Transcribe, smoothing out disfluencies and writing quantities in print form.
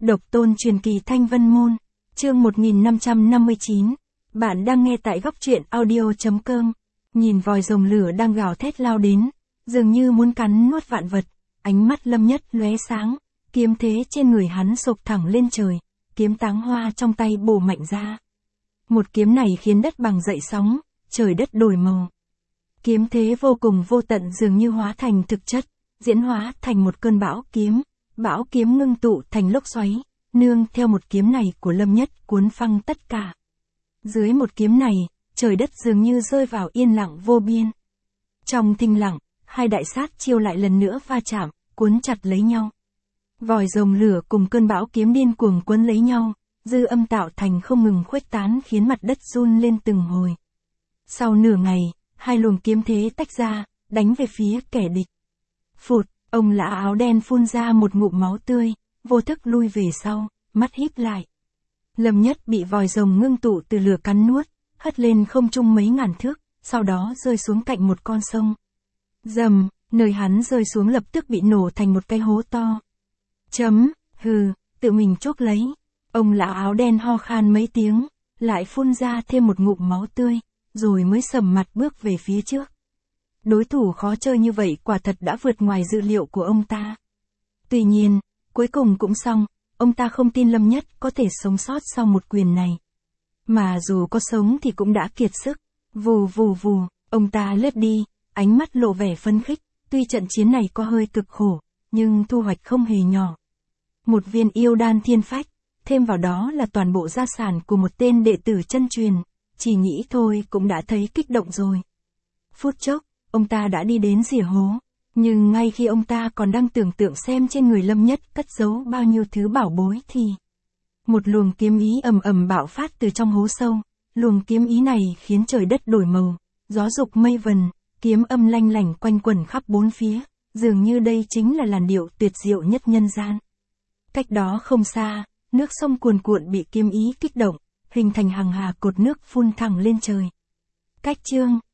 Độc tôn truyền kỳ Thanh Vân Môn, chương 1559. Bạn đang nghe tại góc truyện audio.com. Nhìn vòi rồng lửa đang gào thét lao đến, dường như muốn cắn nuốt vạn vật, ánh mắt Lâm Nhất lóe sáng, kiếm thế trên người hắn sộc thẳng lên trời, kiếm táng hoa trong tay bổ mạnh ra. Một kiếm này khiến đất bằng dậy sóng, trời đất đổi màu. Kiếm thế vô cùng vô tận dường như hóa thành thực chất, diễn hóa thành một cơn bão kiếm ngưng tụ thành lốc xoáy, nương theo một kiếm này của Lâm Nhất cuốn phăng tất cả. Dưới một kiếm này, trời đất dường như rơi vào yên lặng vô biên. Trong thinh lặng, hai đại sát chiêu lại lần nữa va chạm, cuốn chặt lấy nhau. Vòi rồng lửa cùng cơn bão kiếm điên cuồng quấn lấy nhau, dư âm tạo thành không ngừng khuếch tán khiến mặt đất run lên từng hồi. Sau nửa ngày, hai luồng kiếm thế tách ra, đánh về phía kẻ địch. Phụt, ông lão áo đen phun ra một ngụm máu tươi, vô thức lui về sau, mắt híp lại. Lâm Nhất bị vòi rồng ngưng tụ từ lửa cắn nuốt, hất lên không trung mấy ngàn thước, sau đó rơi xuống cạnh một con sông. Rầm, nơi hắn rơi xuống lập tức bị nổ thành một cái hố to. Tự mình chuốc lấy. Ông lão áo đen ho khan mấy tiếng, lại phun ra thêm một ngụm máu tươi, rồi mới sầm mặt bước về phía trước. Đối thủ khó chơi như vậy quả thật đã vượt ngoài dự liệu của ông ta. Tuy nhiên, cuối cùng cũng xong, ông ta không tin Lâm Nhất có thể sống sót sau một quyền này. Mà dù có sống thì cũng đã kiệt sức. Vù, ông ta lướt đi, ánh mắt lộ vẻ phấn khích, tuy trận chiến này có hơi cực khổ, nhưng thu hoạch không hề nhỏ. Một viên yêu đan thiên phách, thêm vào đó là toàn bộ gia sản của một tên đệ tử chân truyền, chỉ nghĩ thôi cũng đã thấy kích động rồi. Phút chốc, ông ta đã đi đến rìa hố, nhưng ngay khi ông ta còn đang tưởng tượng xem trên người Lâm Nhất cất giấu bao nhiêu thứ bảo bối thì một luồng kiếm ý ầm ầm bạo phát từ trong hố sâu. Luồng kiếm ý này khiến trời đất đổi màu, gió dục mây vần, kiếm âm lanh lảnh quanh quẩn khắp bốn phía, dường như đây chính là làn điệu tuyệt diệu nhất nhân gian. Cách đó không xa, nước sông cuồn cuộn bị kiếm ý kích động, hình thành hàng hà cột nước phun thẳng lên trời. Cách chương